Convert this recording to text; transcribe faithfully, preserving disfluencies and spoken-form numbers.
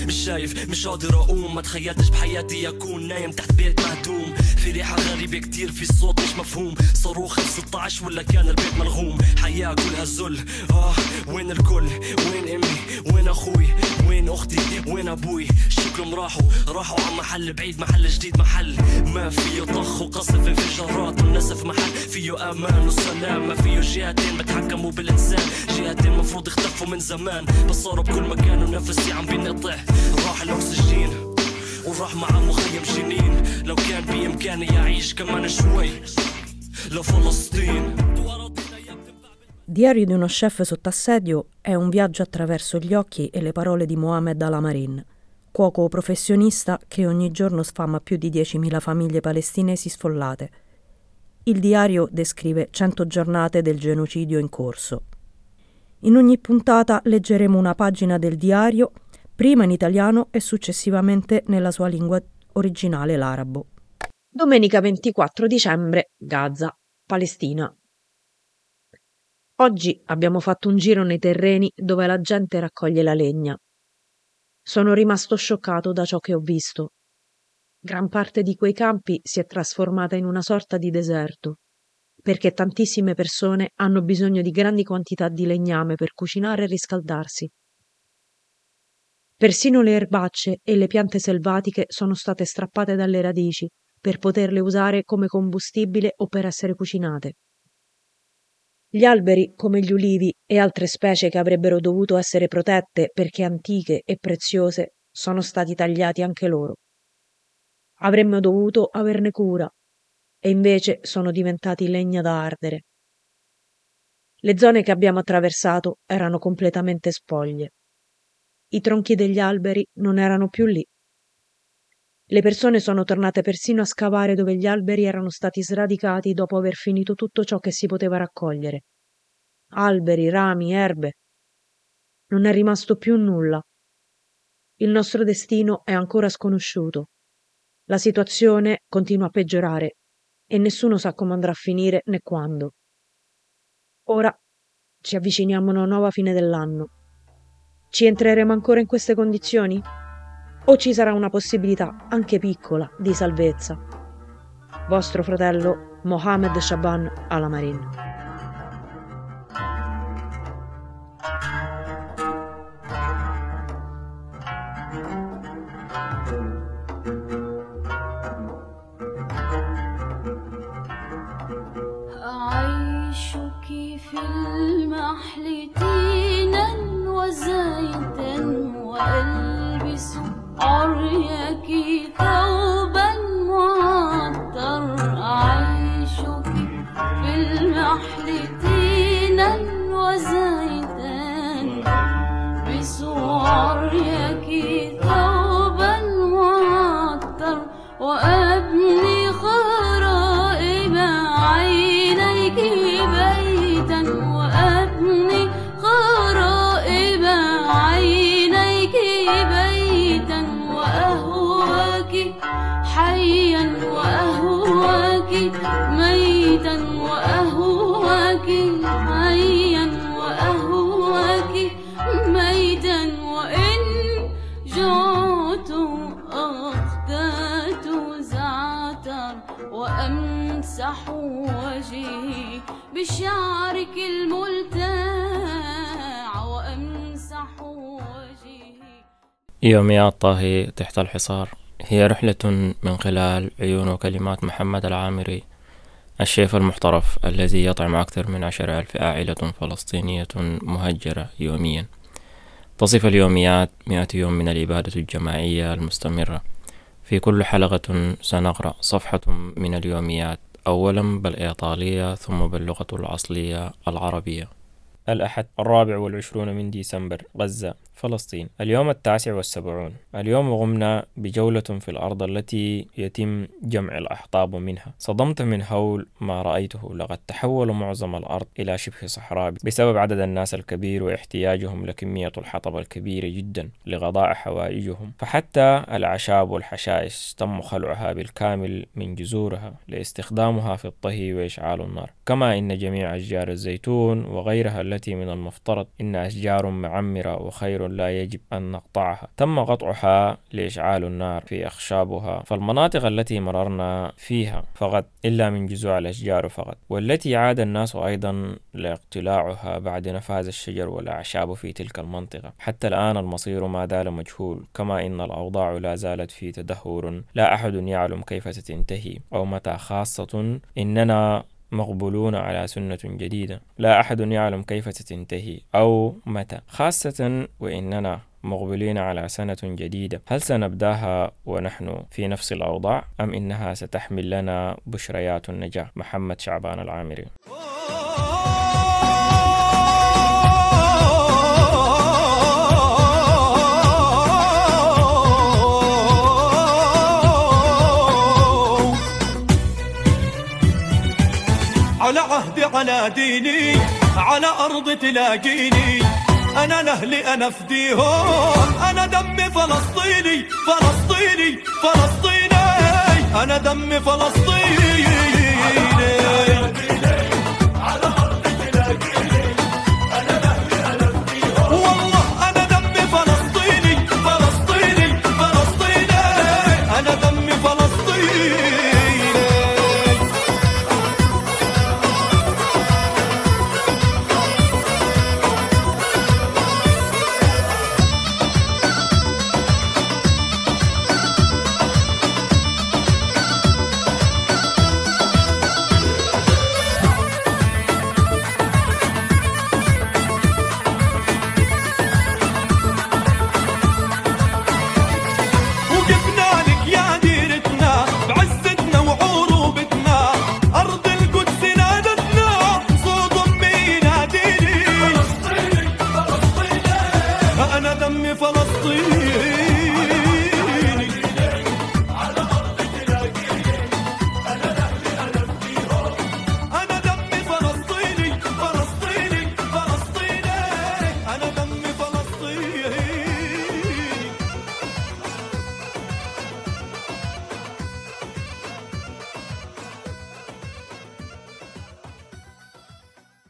مش شايف مش قادر اقوم، ما تخيلتش بحياتي اكون نايم تحت بيت مهدوم، في ريحة غريبة كتير، في صوت مش مفهوم، صاروخ ستة عشر ولا كان البيت ملغوم، حياة كلها ذل. اه وين الكل؟ وين امي؟ وين اخوي؟ وين اختي؟ وين ابوي؟ شكلهم راحوا راحوا على محل بعيد، محل جديد، محل ما فيه طخ وقصف انفجارات والنسف، محل فيه امان وسلام، ما فيه جهتين بتحكموا بالانسان، جهتين مفروض اختفوا من زمان بس صاروا بكل مكان ونفسي عم بينقطع، راح الاكسجين وراح مع مخيم جنين، لو كان بامكاني اعيش كمان شوي لفلسطين. Diario di uno chef sotto assedio è un viaggio attraverso gli occhi e le parole di Mohamed Al-Amarin, cuoco professionista che ogni giorno sfama più di diecimila famiglie palestinesi sfollate. Il diario descrive cento giornate del genocidio in corso. In ogni puntata leggeremo una pagina del diario, prima in italiano e successivamente nella sua lingua originale, l'arabo. Domenica ventiquattro dicembre, Gaza, Palestina. Oggi abbiamo fatto un giro nei terreni dove la gente raccoglie la legna. Sono rimasto scioccato da ciò che ho visto. Gran parte di quei campi si è trasformata in una sorta di deserto, perché tantissime persone hanno bisogno di grandi quantità di legname per cucinare e riscaldarsi. Persino le erbacce e le piante selvatiche sono state strappate dalle radici per poterle usare come combustibile o per essere cucinate. Gli alberi, come gli ulivi e altre specie che avrebbero dovuto essere protette perché antiche e preziose, sono stati tagliati anche loro. Avremmo dovuto averne cura, e invece sono diventati legna da ardere. Le zone che abbiamo attraversato erano completamente spoglie. I tronchi degli alberi non erano più lì. Le persone sono tornate persino a scavare dove gli alberi erano stati sradicati dopo aver finito tutto ciò che si poteva raccogliere. Alberi, rami, erbe. Non è rimasto più nulla. Il nostro destino è ancora sconosciuto. La situazione continua a peggiorare e nessuno sa come andrà a finire né quando. Ora ci avviciniamo a una nuova fine dell'anno. Ci entreremo ancora in queste condizioni? O ci sarà una possibilità, anche piccola, di salvezza? Vostro fratello Mohamed Shaban Al-Amarin. في المحل تينا وزيتا وألبس عريك ثوبا معطر أعيشك في المحل تينا وزيتا ألبس عريك ثوبا معطر وأبني خرائب عينيك بيتا وأبني خرائب عينيك بيتا وأهواك حيا وأهواك ميتا وأهواك حيا وأهواك ميتا وإن جعت أخدات زعتر وأمسح وجهي بشعرك الملتاع وأمسح وجهي. يوميات طاهي تحت الحصار هي رحلة من خلال عيون وكلمات محمد العامري، الشيف المحترف الذي يطعم أكثر من عشر ألف عائلة فلسطينية مهجرة يوميا. تصف اليوميات مئة يوم من الإبادة الجماعية المستمرة. في كل حلقة سنقرأ صفحة من اليوميات، أولا بالإيطالية ثم باللغة الأصلية العربية. الأحد الرابع والعشرون من ديسمبر، غزة، فلسطين. اليوم التاسع والسبعون. اليوم قمنا بجولة في الأرض التي يتم جمع الأحطاب منها. صدمت من هول ما رأيته، لقد تحول معظم الأرض إلى شبه صحراء بسبب عدد الناس الكبير واحتياجهم لكمية الحطب الكبيرة جدا لقضاء حوائجهم، فحتى الأعشاب والحشائش تم خلعها بالكامل من جذورها لاستخدامها في الطهي وإشعال النار. كما إن جميع أشجار الزيتون وغيرها التي من المفترض إن أشجار معمرة وخير خطير لا يجب أن نقطعها. تم قطعها لإشعال النار في أخشابها، فالمناطق التي مررنا فيها فقط إلا من جذوع الأشجار فقط، والتي عاد الناس أيضا لاقتلاعها بعد نفاذ الشجر والأعشاب في تلك المنطقة. حتى الآن المصير ما زال مجهول، كما إن الأوضاع لا زالت في تدهور لا أحد يعلم كيف ستنتهي أو متى، خاصة إننا مقبولون على سنة جديدة لا أحد يعلم كيف ستنتهي أو متى، خاصة وإننا مقبلين على سنة جديدة. هل سنبداها ونحن في نفس الأوضاع أم إنها ستحمل لنا بشريات النجاة؟ محمد شعبان العامري. على عهدي على ديني على أرض تلاقيني، أنا لأهلي أنا فديهم، أنا دمي فلسطيني فلسطيني فلسطيني، أنا دمي فلسطيني. على أرض تلاقيني أنا لأهلي أنا فديهم، والله أنا دمي فلسطيني فلسطيني فلسطيني، أنا دمي فلسطيني. أنا دمي فلسطيني.